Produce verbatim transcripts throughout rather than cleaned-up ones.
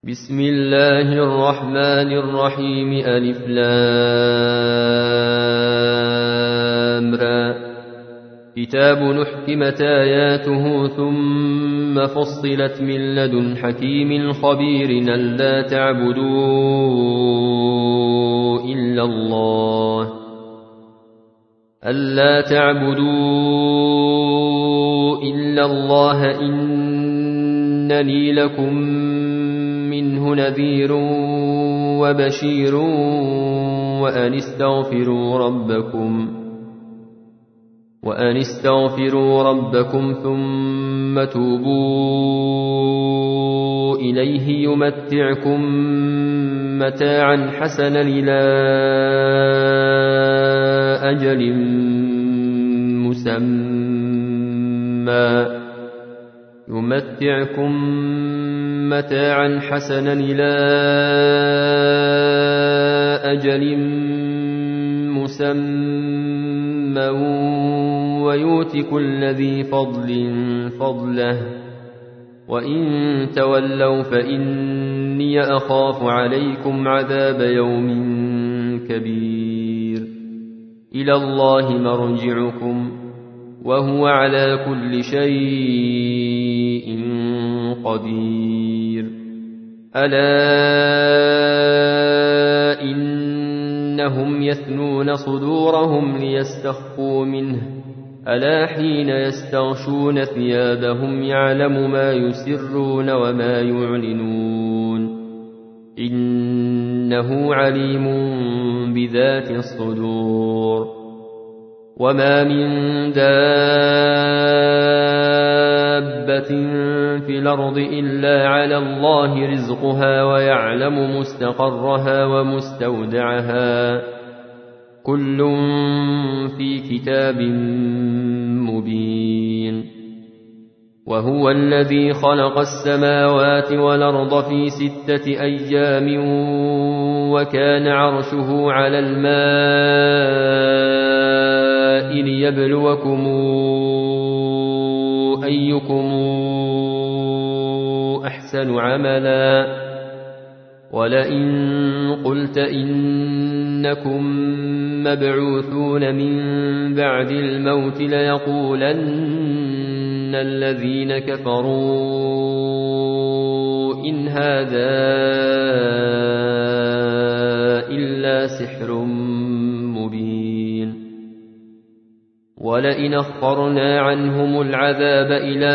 بسم الله الرحمن الرحيم ألف لام را كتاب نحكمت آياته ثم فصلت من لدن حكيم خبير ألا تعبدوا إلا الله ألا تعبدوا إلا الله إنني لكم منه نذير وبشير وأن استغفروا ربكم وأن استغفروا ربكم ثم توبوا إليه يمتعكم متاعا حسنا إلى أجل مسمى يمتعكم متاعا حسنا إلى أجل مسمى ويؤت كل ذي فضل فضله وإن تولوا فإني أخاف عليكم عذاب يوم كبير إلى الله مرجعكم وهو على كل شيء قدير ألا إنهم يثنون صدورهم ليستخفوا منه ألا حين يستغشون ثيابهم يعلم ما يسرون وما يعلنون إنه عليم بذات الصدور وما من دابة في الأرض إلا على الله رزقها ويعلم مستقرها ومستودعها كل في كتاب مبين وهو الذي خلق السماوات والأرض في ستة أيام وكان عرشه على الماء ليبلوكم أيكم أحسن عملا ولئن قلت إنكم مبعوثون من بعد الموت ليقولن الذين كفروا إن هذا إلا سحر مبين ولئن أخرنا عنهم العذاب إلى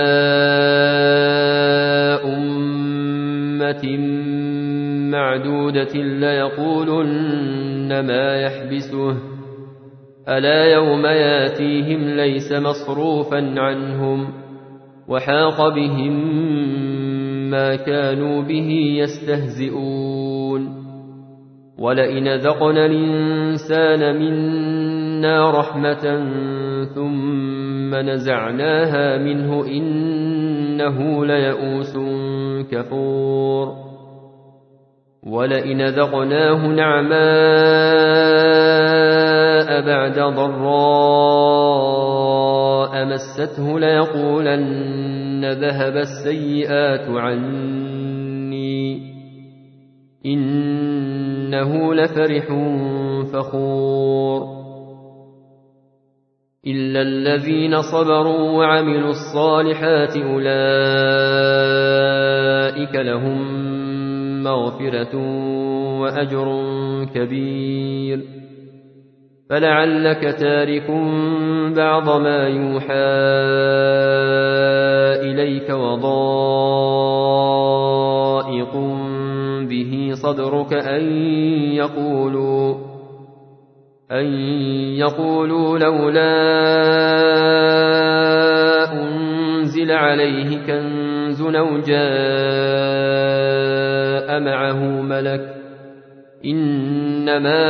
أمة معدودة ليقولن ما يحبسه ألا يوم ياتيهم ليس مصروفا عنهم وحاق بهم ما كانوا به يستهزئون ولئن ذقنا الإنسان منا رحمة ثم نزعناها منه إنه ليئوس كفور ولئن ذقناه نعماء بعد ضراء مسته ليقولن ذهب السيئات عني إنه لفرح فخور إلا الذين صبروا وعملوا الصالحات أولئك لهم مغفرة وأجر كبير فلعلك تارك بعض ما يوحى إليك وضائق به صدرك أن يقولوا أن يقولوا لولا أنزل عليه كنز أو جاء معه ملك إنما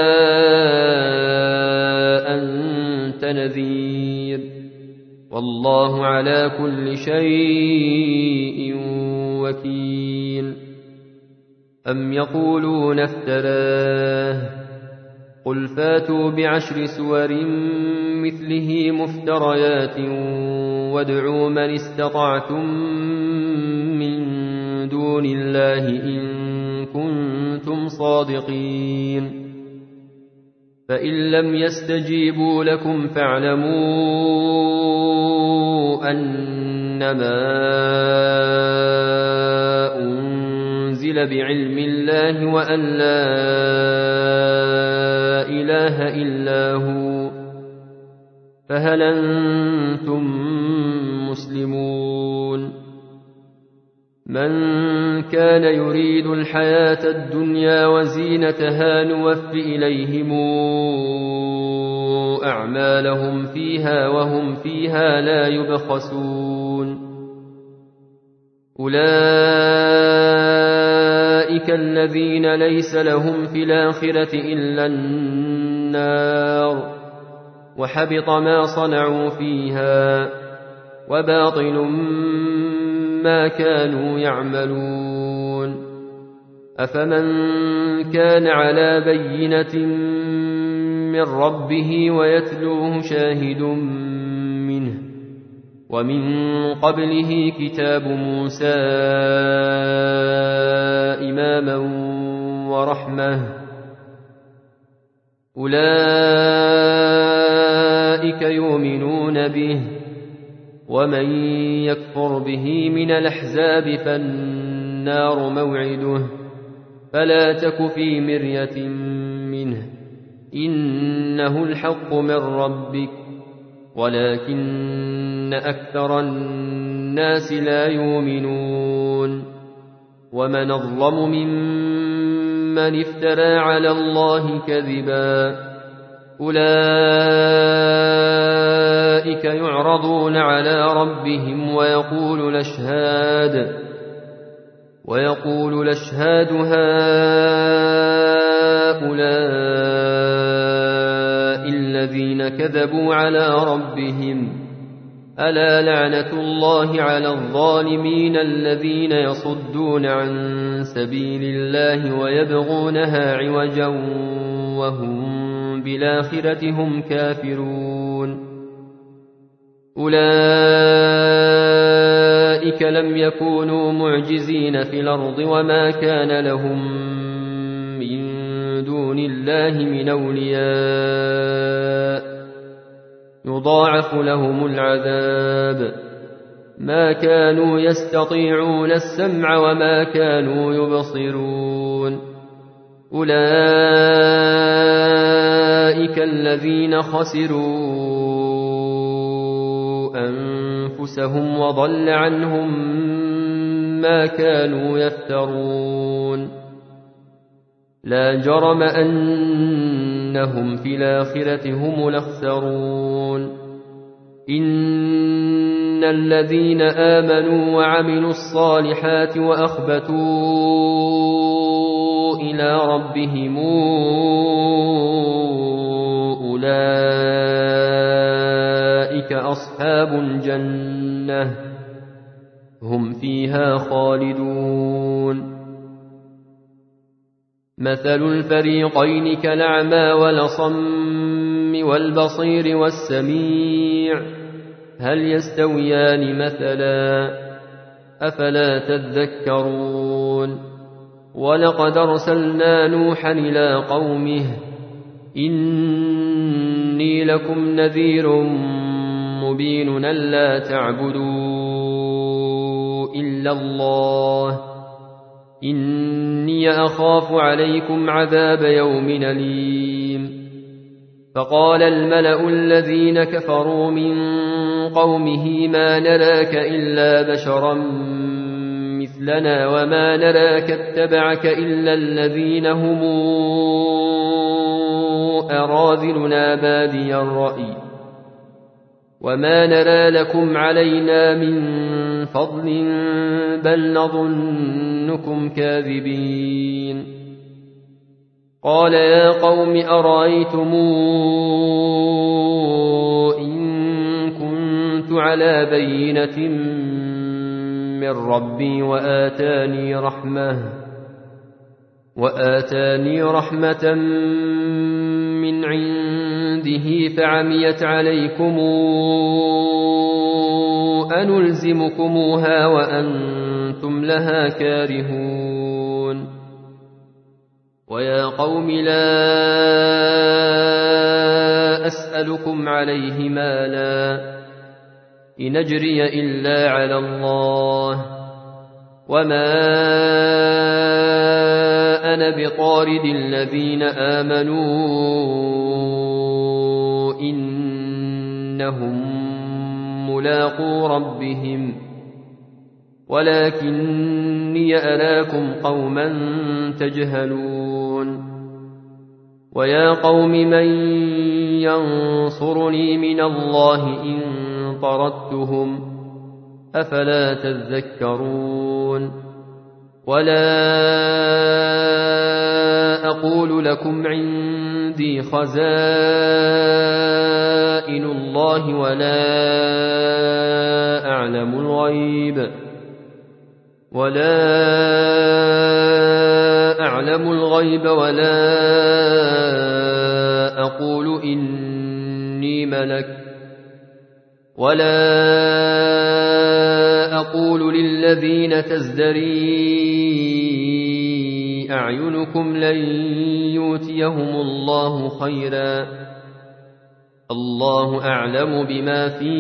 أنت نذير والله على كل شيء وكيل أم يقولون افتراه قل فاتوا بعشر سور مثله مفتريات وادعوا من استطعتم من دون الله إن كنتم صادقين فإن لم يستجيبوا لكم فاعلموا أنما أنزل بعلم الله وأن لا إله إلا هو فهل أنتم مسلمون من كان يريد الحياة الدنيا وزينتها نوف إليهم أعمالهم فيها وهم فيها لا يبخسون أولئك الذين ليس لهم في الآخرة إلا النار وحبط ما صنعوا فيها وباطل ما كانوا يعملون أفمن كان على بينة من ربه ويتلوه شاهد منه ومن قبله كتاب موسى إماما ورحمة أولئك يؤمنون به ومن يكفر به من الأحزاب فالنار موعده فلا تك في مرية منه إنه الحق من ربك ولكن أكثر الناس لا يؤمنون ومن أظلم ممن افترى على الله كذبا أولئك يعرضون على ربهم ويقول الأشهاد ويقول الأشهاد هؤلاء الذين كذبوا على ربهم ألا لعنة الله على الظالمين الذين يصدون عن سبيل الله ويبغونها عوجا وهم بالآخرة هم كافرون أولئك لم يكونوا معجزين في الأرض وما كان لهم من دون الله من أولياء يضاعف لهم العذاب ما كانوا يستطيعون السمع وما كانوا يبصرون أولئك الذين خسروا أنفسهم وضل عنهم ما كانوا يفترون لا جرم أنهم في الآخرة هم الأخسرون إن الذين آمنوا وعملوا الصالحات وأخبتوا إلى ربهم أولئك أصحاب الجنة هم فيها خالدون مثل الفريقين كالأعمى والأصم والبصير والسميع هل يستويان مثلا أفلا تذكرون ولقد أرسلنا نوحا إلى قومه إني لكم نذير مبين ألا تعبدوا إلا الله إني أخاف عليكم عذاب يوم أليم فقال الملأ الذين كفروا من قومه ما نراك إلا بشرا مثلنا وما نراك اتبعك إلا الذين هم أراذلنا بادي الرأي وما نرى لكم علينا من فضل بل نظنكم كاذبين قال يا قوم أرأيتم إن كنت على بينة من ربي وآتاني رحمة وآتاني رحمة من عنده فعميت عليكم أنلزمكموها وأنتم وأنتم لها كارهون ويا قوم لا أسألكم عليه مالا إن أجري إلا على الله وما أنا بطارد الذين آمنوا إنهم ملاقو ربهم ولكني أراكم قوما تجهلون ويا قوم من ينصرني من الله إن طردتهم أفلا تذكرون ولا أقول لكم عندي خزائن الله ولا أعلم الغيب ولا أعلم الغيب ولا أقول إني ملك ولا أقول للذين تزدري أعينكم لن يؤتيهم الله خيرا الله أعلم بما في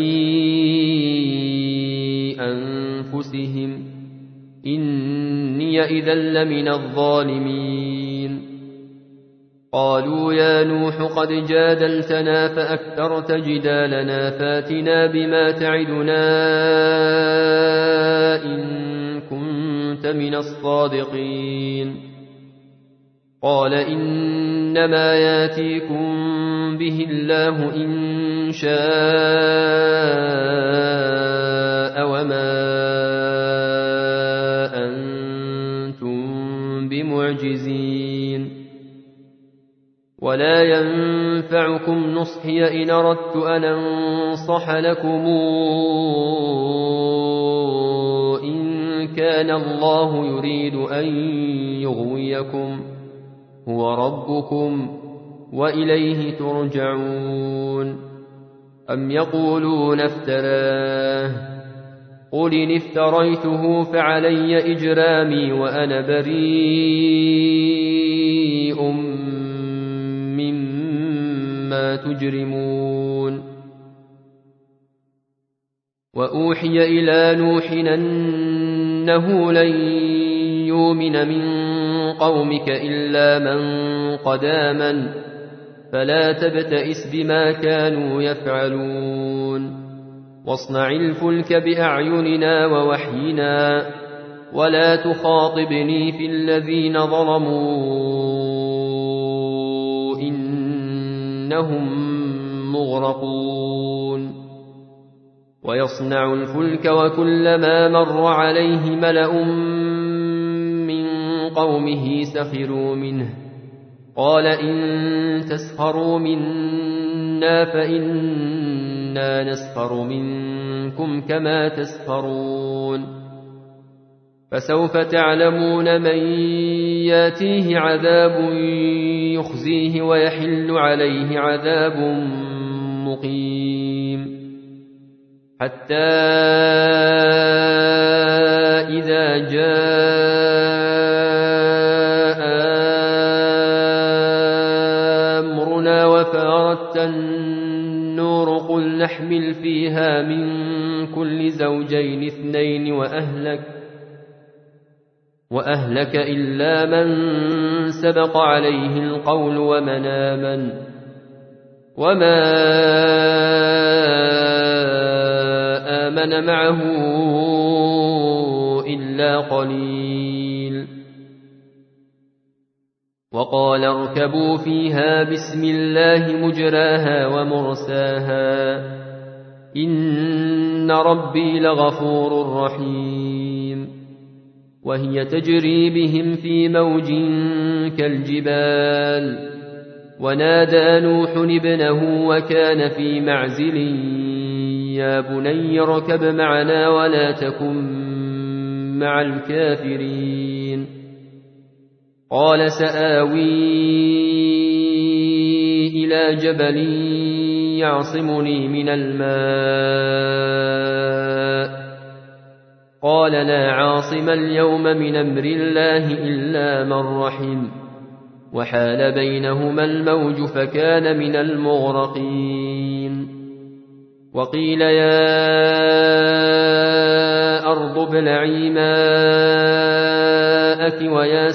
أنفسهم إني إذا لمن الظالمين قالوا يا نوح قد جادلتنا فأكثرت جدالنا فاتنا بما تعدنا إن كنت من الصادقين قال إنما ياتيكم به الله إن شاء وما أنتم بمعجزين ولا ينفعكم نصحي إن أردت أن أنصح لكم إن كان الله يريد أن يغويكم هو ربكم وإليه ترجعون أم يقولون افتراه قل إن افتريته فعلي إجرامي وأنا بريء مما تجرمون وأوحي إلى نوح أنه لن يؤمن من قومك إلا من قد آمن فلا تبتئس بما كانوا يفعلون واصنع الفلك بأعيننا ووحينا ولا تخاطبني في الذين ظلموا إنهم مغرقون ويصنع الفلك وكلما مر عليه ملأ من قومه سخروا منه قال إن تسخروا منا فإنا نسخر منكم كما تسخرون فسوف تعلمون من ياتيه عذاب يخزيه ويحل عليه عذاب مقيم حتى إذا جاء أمرنا وفارت النور قل نحمل فيها من كل زوجين اثنين وأهلك وأهلك إلا من سبق عليه القول ومن آمن وما آمن معه إلا قليل وقال اركبوا فيها بسم الله مجراها ومرساها إن ربي لغفور رحيم وهي تجري بهم في موج كالجبال ونادى نوح ابنه وكان في معزل يا بني اركب معنا ولا تكن مع الكافرين قال سآوي إلى جبل يعصمني من الماء قال لا عاصم اليوم من أمر الله إلا من رحم وحال بينهما الموج فكان من المغرقين وقيل يا أرض ابلعي ماءك ويا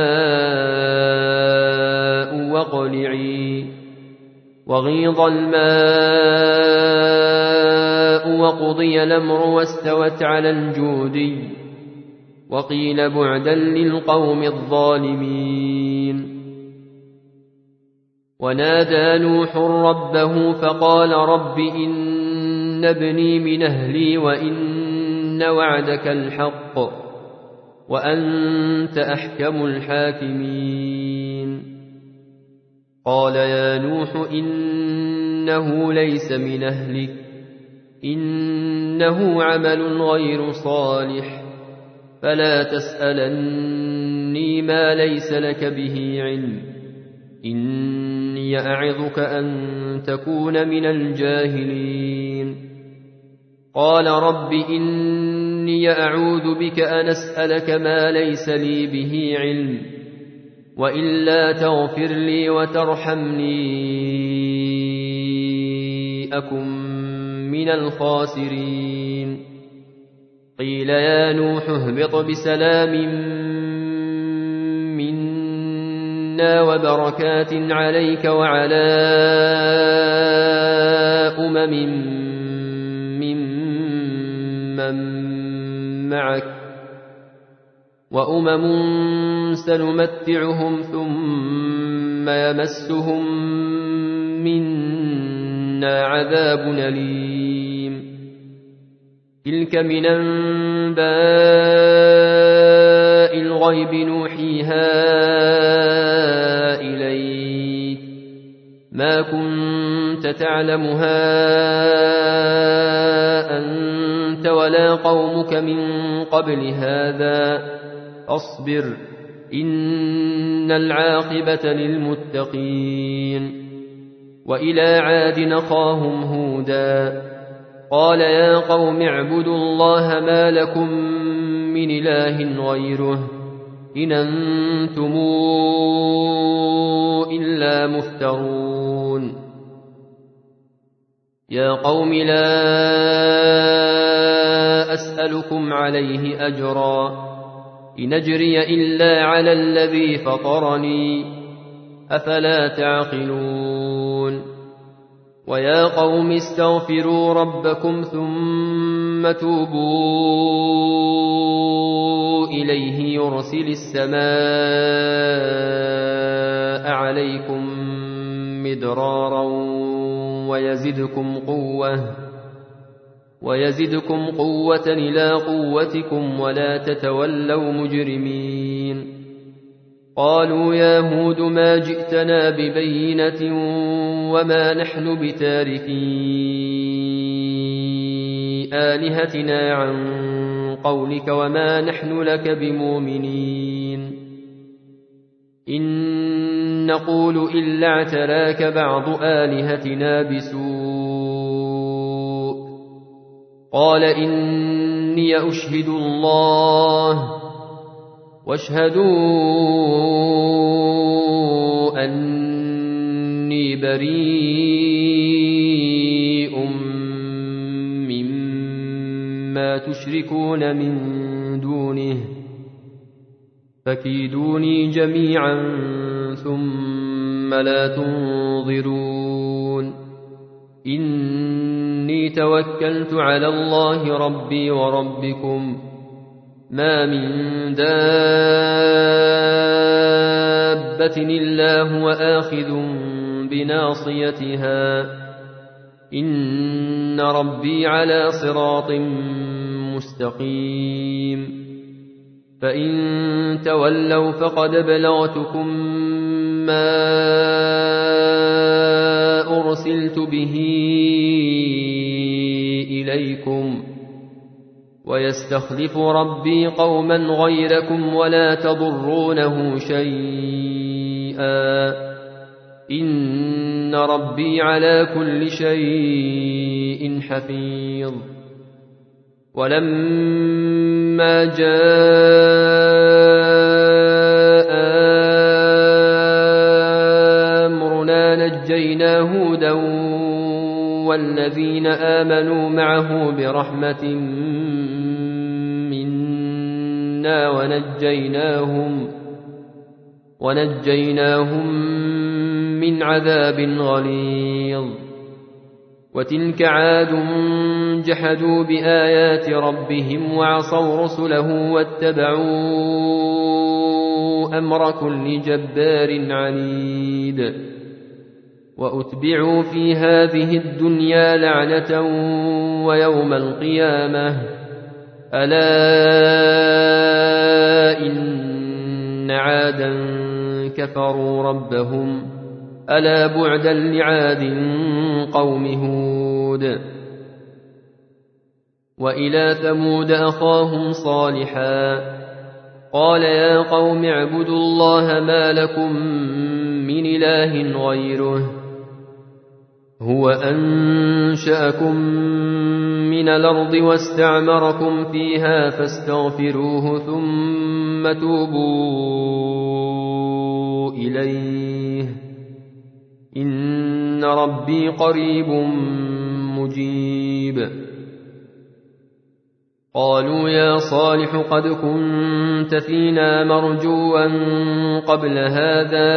سماء واقلعي وغيض الماء وقضي الأمر واستوت على الجودي وقيل بعدا للقوم الظالمين ونادى نوح ربه فقال رب إن ابني من أهلي وإن وعدك الحق وأنت أحكم الحاكمين قال يا نوح إنه ليس من أهلك إنه عمل غير صالح فلا تسألني ما ليس لك به علم إني أعظك أن تكون من الجاهلين قال رب إني أعوذ بك أن أسألك ما ليس لي به علم وإلا تغفر لي وترحمني أكن من الخاسرين قيل يا نوح اهبط بسلام منا وبركات عليك وعلى أمم ممن معك وأمم سنمتعهم ثم يمسهم منا عذاب أليم تلك من أنباء الغيب نوحيها إليك ما كنت تعلمها أنت ولا قومك من قبل هذا أصبر إن العاقبة للمتقين وإلى عاد أخاهم هودا قال يا قوم اعبدوا الله ما لكم من إله غيره إن أنتم إلا مفترون يا قوم لا أسألكم عليه أجرا إن أجري إلا على الذي فطرني أفلا تعقلون ويا قوم استغفروا ربكم ثم توبوا إليه يرسل السماء عليكم مدرارا ويزدكم قوة ويزدكم قوة إلى قوتكم ولا تتولوا مجرمين قالوا يا هود ما جئتنا ببينة وما نحن بتاركي آلهتنا عن قولك وما نحن لك بمؤمنين إن نقول إلا اعتراك بعض آلهتنا بسوء قال إني أشهد الله واشهدوا أني بريء مما تشركون من دونه فكيدوني جميعا ثم لا تنظرون إني توكلت على الله ربي وربكم ما من دابة إلا هو آخذ بناصيتها إن ربي على صراط مستقيم فإن تولوا فقد بلغتكم ما أرسلت به إليكم ويستخلف ربي قوما غيركم ولا تضرونه شيئا إن ربي على كل شيء حفيظ ولما جاء أمرنا نجينا هودا والذين آمنوا معه برحمة منا ونجيناهم ونجيناهم من عذاب غليظ. وتلك عاد جحدوا بآيات ربهم وعصوا رسله واتبعوا أمر كل جبار عنيد. وأتبعوا في هذه الدنيا لعنة ويوم القيامة ألا إن عادا كفروا ربهم ألا بعدا لعاد قوم هود. وإلى ثمود أخاهم صالحا قال يا قوم اعبدوا الله ما لكم من إله غيره هو أنشأكم من الأرض واستعمركم فيها فاستغفروه ثم توبوا إليه إن ربي قريب مجيب. قالوا يا صالح قد كنت فينا مرجوا قبل هذا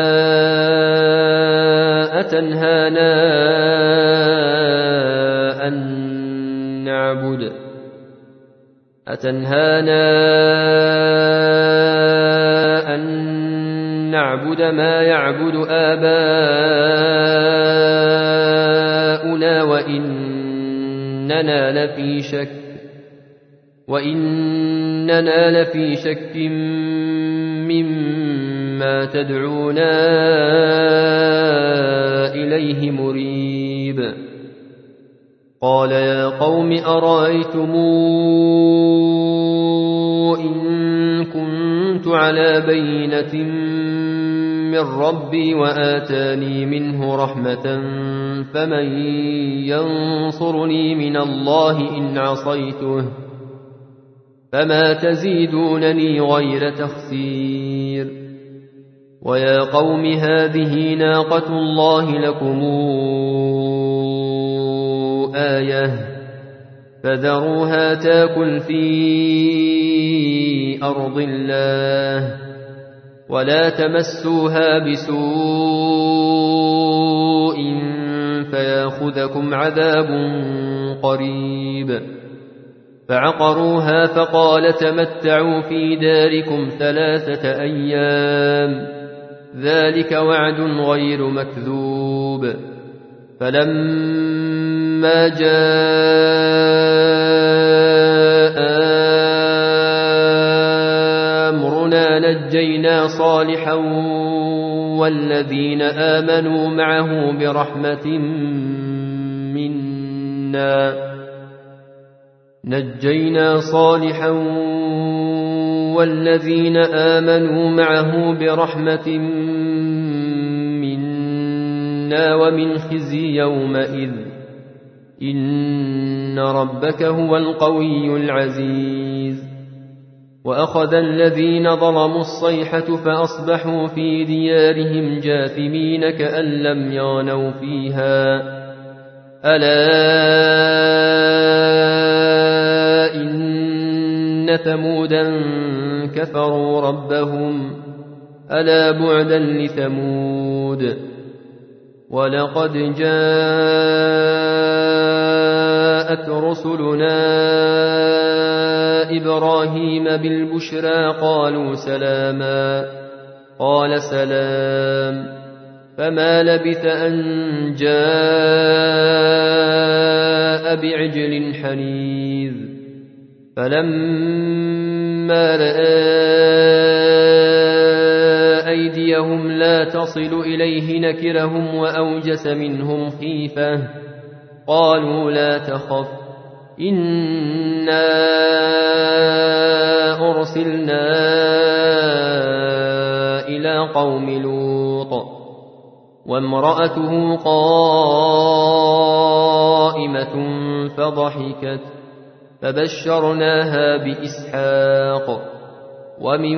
أتنهانا أن نعبد أتنهانا أن نعبد ما يعبد آباؤنا وإننا لفي شك وإننا لفي شك مما تدعونا إليه مريب. قال يا قوم أرأيتم إن كنت على بينة من ربي وآتاني منه رحمة فمن ينصرني من الله إن عصيته فما تزيدونني غير تخسير. ويا قوم هذه ناقة الله لكم آية فذروها تاكل في أرض الله ولا تمسوها بسوء فياخذكم عذاب قريب. فعقروها فقال تمتعوا في داركم ثلاثة أيام ذلك وعد غير مكذوب. فلما جاء أمرنا نجينا صالحا والذين آمنوا معه برحمة منا نجينا صالحا والذين آمنوا معه برحمة منا ومن خزي يومئذ إن ربك هو القوي العزيز. وأخذ الذين ظلموا الصيحة فأصبحوا في ديارهم جاثمين كأن لم يغنوا فيها ألا إن ثمودا كفروا ربهم ألا بعدا لثمود. ولقد جاءت رسلنا إبراهيم بالبشرى قالوا سلاما قال سلام فما لبث أن جاء بعجل حنيذ. فلما رأى أيديهم لا تصل إليه نكرهم وأوجس منهم خيفة قالوا لا تخف إنا أرسلنا إلى قوم لوط وامرأته قائمة فضحكت فبشرناها بإسحاق ومن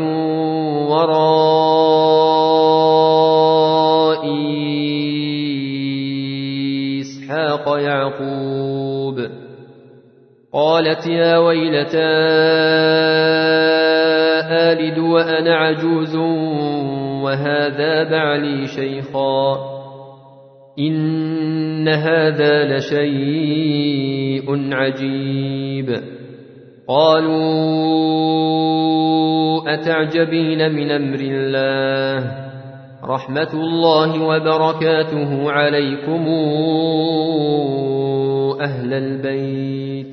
وراء إسحاق يعقوب. قالت يا ويلتى آلد وأنا عجوز وهذا بعلي شيخا إن هذا لشيء عجيب. قالوا أتعجبين من أمر الله رحمة الله وبركاته عليكم أهل البيت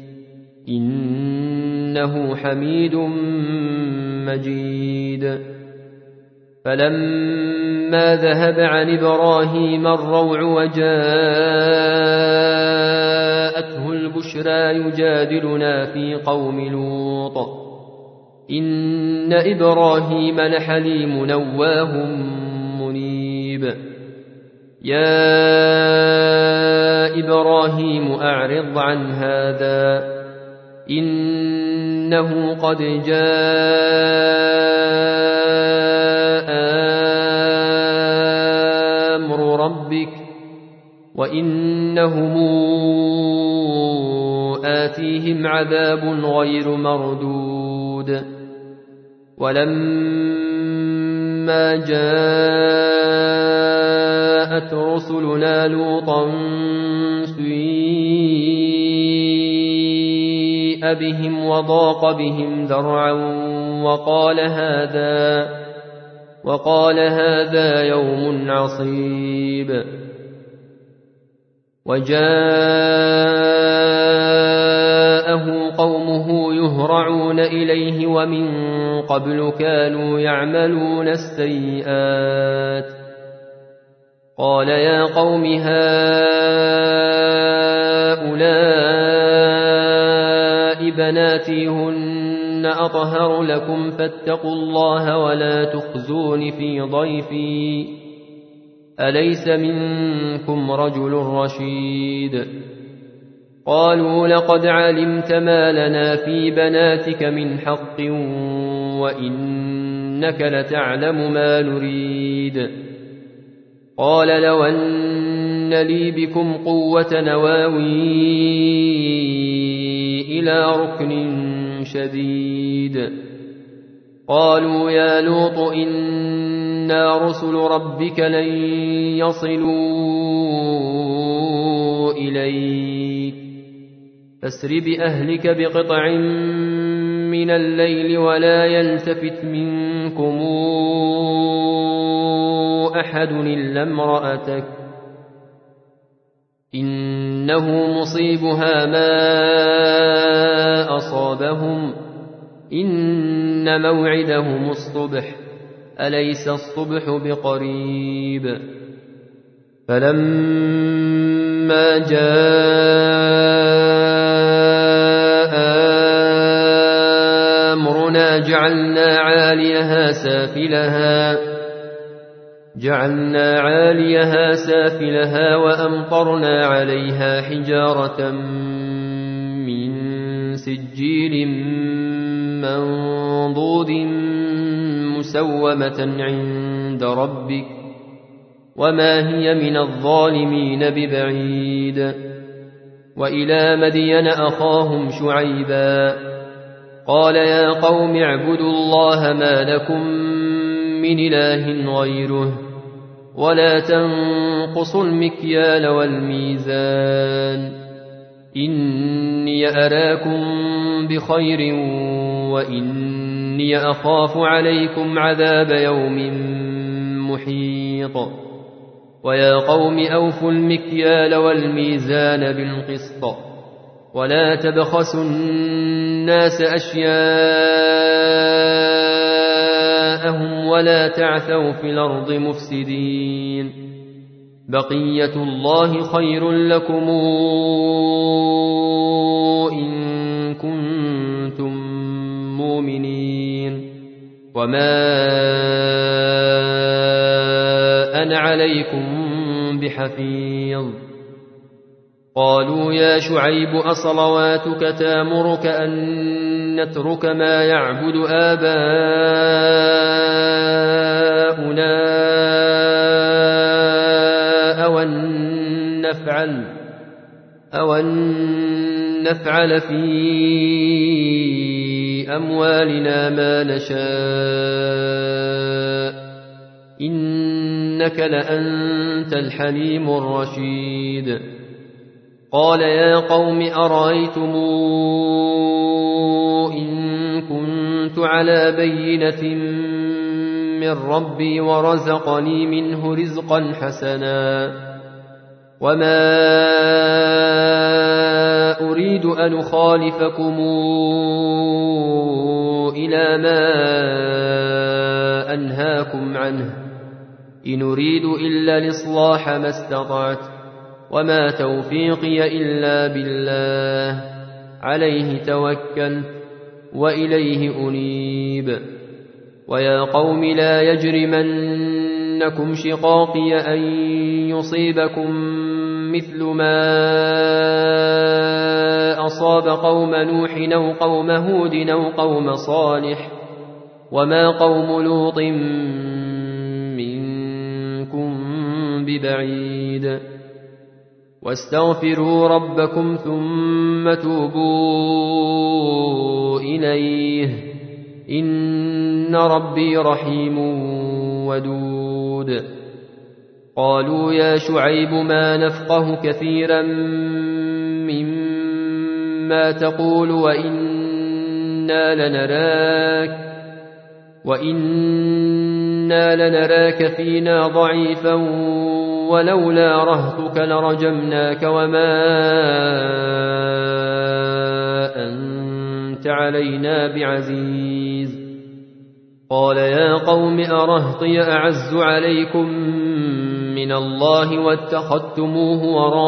إنه حميد مجيد. فلما ذهب عن إبراهيم الروع وجاءته البشرى يجادلنا في قوم لوط إن إبراهيم لحليم نواه منيب. يا إبراهيم أعرض عن هذا إنه قد جاء أمر ربك وإنهم آتيهم عذاب غير مردود. ولما جاءت رسلنا لوطا سيء بهم وضاق بهم ذرعا وقال هذا وقال هذا يوم عصيب. وجاءه قومه يهرعون إليه ومن قبل كانوا يعملون السيئات. قال يا قوم هؤلاء بناتي هن أطهر لكم فاتقوا الله ولا تخزون في ضيفي أليس منكم رجل رشيد. قالوا لقد علمت ما لنا في بناتك من حق وإنك لتعلم ما نريد. قال لو أن لي بكم قوة نواوي إلى ركن شديد. قالوا يا لوط إنا رسل ربك لن يصلوا إليك فاسر بأهلك بقطع من الليل ولا يلتفت منكم أحد إلا امرأتك إنه مصيبها ما أصابهم إن موعدهم الصبح أليس الصبح بقريب. فلما جاء أمرنا جعلنا عاليها سافلها جعلنا عاليها سافلها وأمطرنا عليها حجارة من سجيل منضود مسومة عند ربك وما هي من الظالمين ببعيد. وإلى مدين أخاهم شعيبا قال يا قوم اعبدوا الله ما لكم من إله غيره ولا تنقصوا المكيال والميزان إني أراكم بخير وإني أخاف عليكم عذاب يوم محيط. ويا قوم أوفوا المكيال والميزان بالقسط ولا تبخسوا الناس أشياءهم ولا تعثوا في الأرض مفسدين بقية الله خير لكم إن كنتم مؤمنين وما أنا عليكم بحفيظ. قالوا يا شعيب أصلواتك تامرك أن نترك ما يعبد آباؤنا أو أن نفعل, أو أن نفعل في أموالنا ما نشاء إنك لأنت الحليم الرشيد. قال يا قوم أرأيتم إن كنت على بينة من ربي ورزقني منه رزقا حسنا وما أريد أن أخالفكم إلى ما أنهاكم عنه إن أريد إلا الإصلاح ما استطعت وما توفيقي إلا بالله عليه توكلت وإليه أنيب. ويا قوم لا يجرمنكم شقاقي أن يصيبكم مثل ما أصاب قوم نوح أو قوم هود أو قوم صالح وما قوم لوط منكم ببعيد. واستغفروا ربكم ثم توبوا إليه إن ربي رحيم ودود. قالوا يا شعيب ما نفقه كثيرا مما تقول وإنا لنراك, وإنا لنراك فينا ضعيفا ولولا رهتك لرجمناك وما أنت علينا بعزيز. قال يا قوم أرهطي أعز عليكم من الله واتخذتموه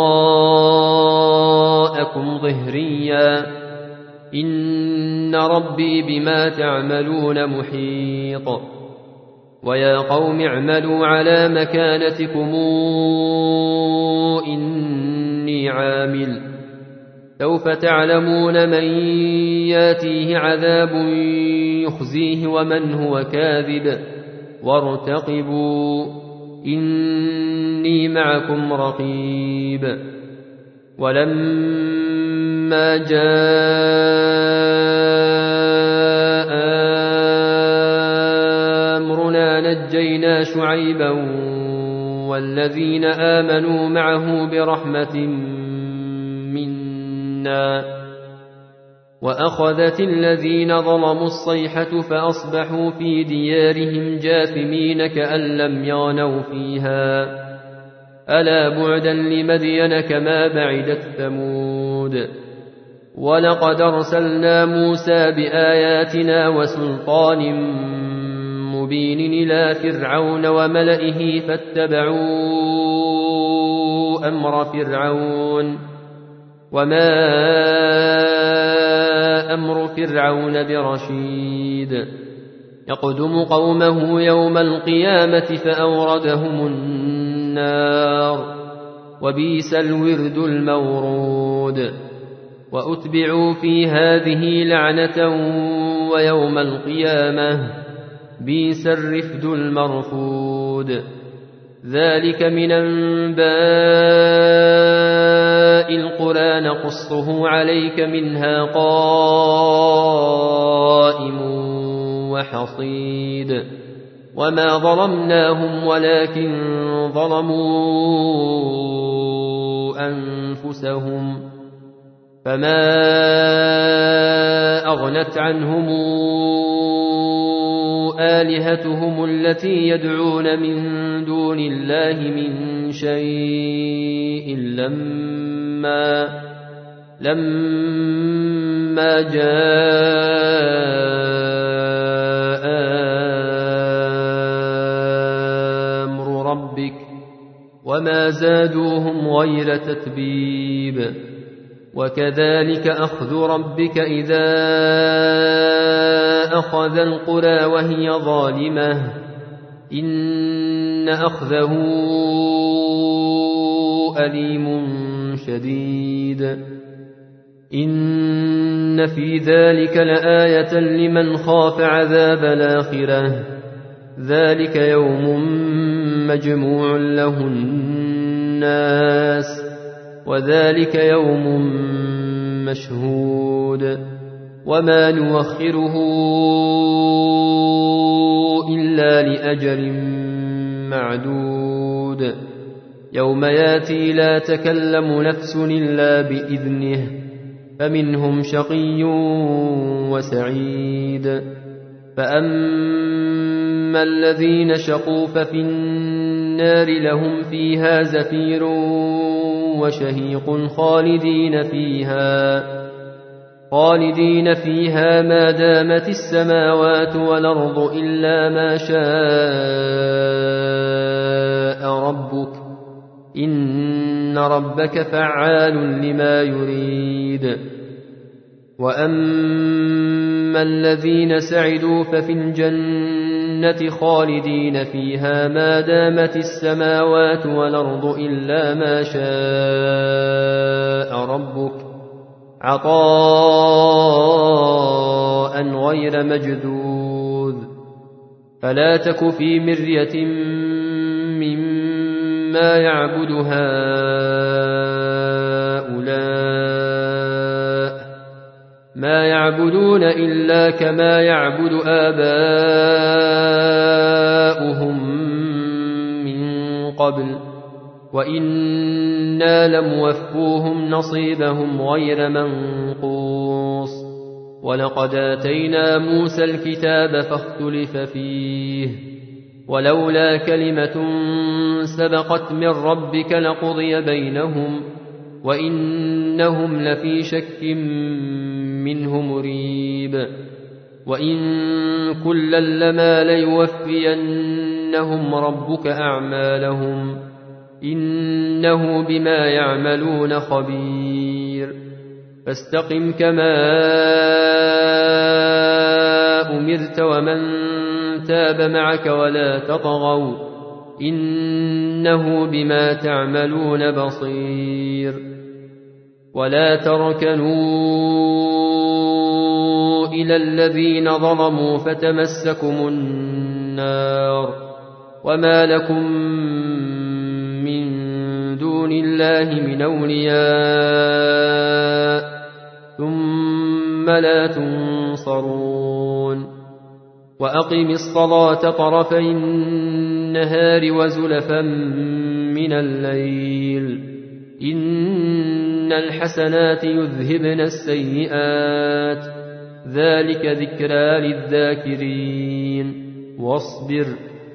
وراءكم ظهريا إن ربي بما تعملون محيط. ويا قوم اعملوا على مكانتكم إني عامل سوف تعلمون من ياتيه عذاب يخزيه ومن هو كاذب وارتقبوا إني معكم رقيب. ولما جاء أمرنا نجينا شعيبا والذين آمنوا معه برحمة منا وأخذت الذين ظلموا الصيحة فأصبحوا في ديارهم جاثمين كأن لم يغنوا فيها ألا بعدا لمدين كما بعدت ثمود. ولقد أرسلنا موسى بآياتنا وسلطان مبين إلى فرعون وملئه فاتبعوا أمر فرعون وما أمر فرعون برشيد. يقدم قومه يوم القيامة فأوردهم النار وبئس الورد المورود. وأتبعوا في هذه لعنة ويوم القيامة بئس الرفد المرفود. ذلك من أنباء القرى نقصه عليك منها قائم وحصيد. وما ظلمناهم ولكن ظلموا أنفسهم فما أغنت عنهم آلهتهم التي يدعون من دون الله من شيء لما لما جاء أمر ربك وما زادوهم غير تتبيب. وكذلك أخذ ربك إذا أخذ القرى وهي ظالمة إن أخذه أليم شديد إن في ذلك لآية لمن خاف عذاب الآخرة ذلك يوم مجموع له الناس وذلك يوم مشهود وما نوخره إلا لأجل معدود يوم ياتي لا تكلم نفس إلا بإذنه فمنهم شقي وسعيد فأما الذين شقوا ففي النار لهم فيها زفير وشهيق خالدين فيها خالدين فيها ما دامت السماوات والأرض إلا ما شاء ربك إن ربك فعال لما يريد وأما الذين سعدوا ففي الجنة خالدين فيها ما دامت السماوات والأرض إلا ما شاء ربك عطاء غير مجذوذ فلا تك في مرية مما يعبد هؤلاء ما يعبدون إلا كما يعبد آباؤهم من قبل وإنا لموفوهم نصيبهم غير منقوص ولقد آتينا موسى الكتاب فاختلف فيه ولولا كلمة سبقت من ربك لقضي بينهم وإنهم لفي شك منه مريب وإن كلا لما ليوفينهم ربك أعمالهم إنه بما يعملون خبير فاستقم كما أمرت ومن تاب معك ولا تطغوا إنه بما تعملون بصير ولا تركنوا إلى الذين ظلموا فتمسكم النار وما لكم من دون الله من أولياء ثم لا تنصرون وأقم الصلاة طرفي النهار وزلفا من الليل إن الحسنات يذهبن السيئات ذلك ذكرى للذاكرين واصبر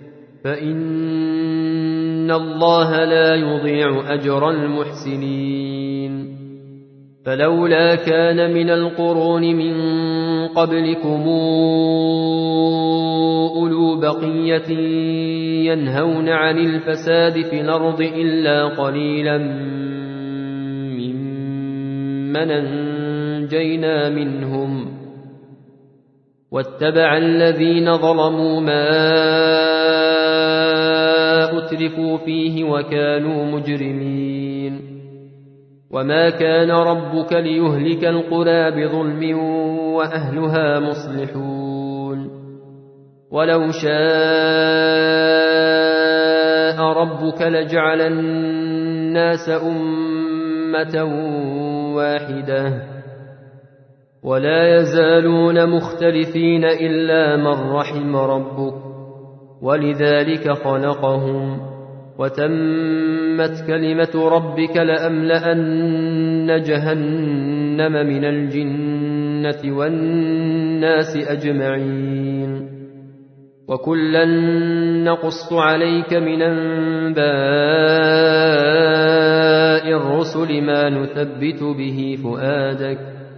فإن الله لا يضيع أجر المحسنين فلولا كان من القرون من قبلكم أولو بقية ينهون عن الفساد في الأرض إلا قليلا ممن أنجينا منهم واتبع الذين ظلموا ما أترفوا فيه وكانوا مجرمين وما كان ربك ليهلك القرى بظلم وأهلها مصلحون ولو شاء ربك لجعل الناس أمة واحدة ولا يزالون مختلفين إلا من رحم ربك ولذلك خلقهم وتمت كلمة ربك لأملأن جهنم من الجنة والناس أجمعين وكلا نقص عليك من أنباء الرسل ما نثبت به فؤادك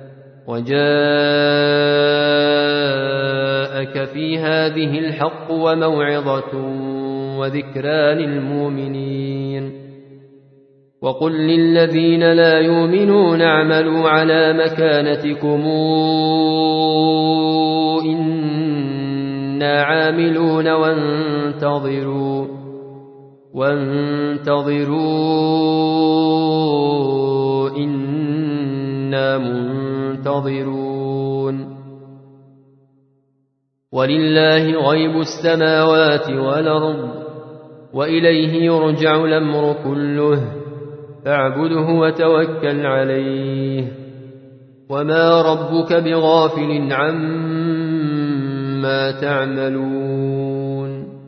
وجاءك في هذه الحق وموعظة وذكرى للمؤمنين وقل للذين لا يؤمنون اعملوا على مكانتكم إنا عاملون وانتظروا وانتظروا إنا منتظرون ولله غيب السماوات والأرض وإليه يرجع الأمر كله فاعبده وتوكل عليه وما ربك بغافل عما تعملون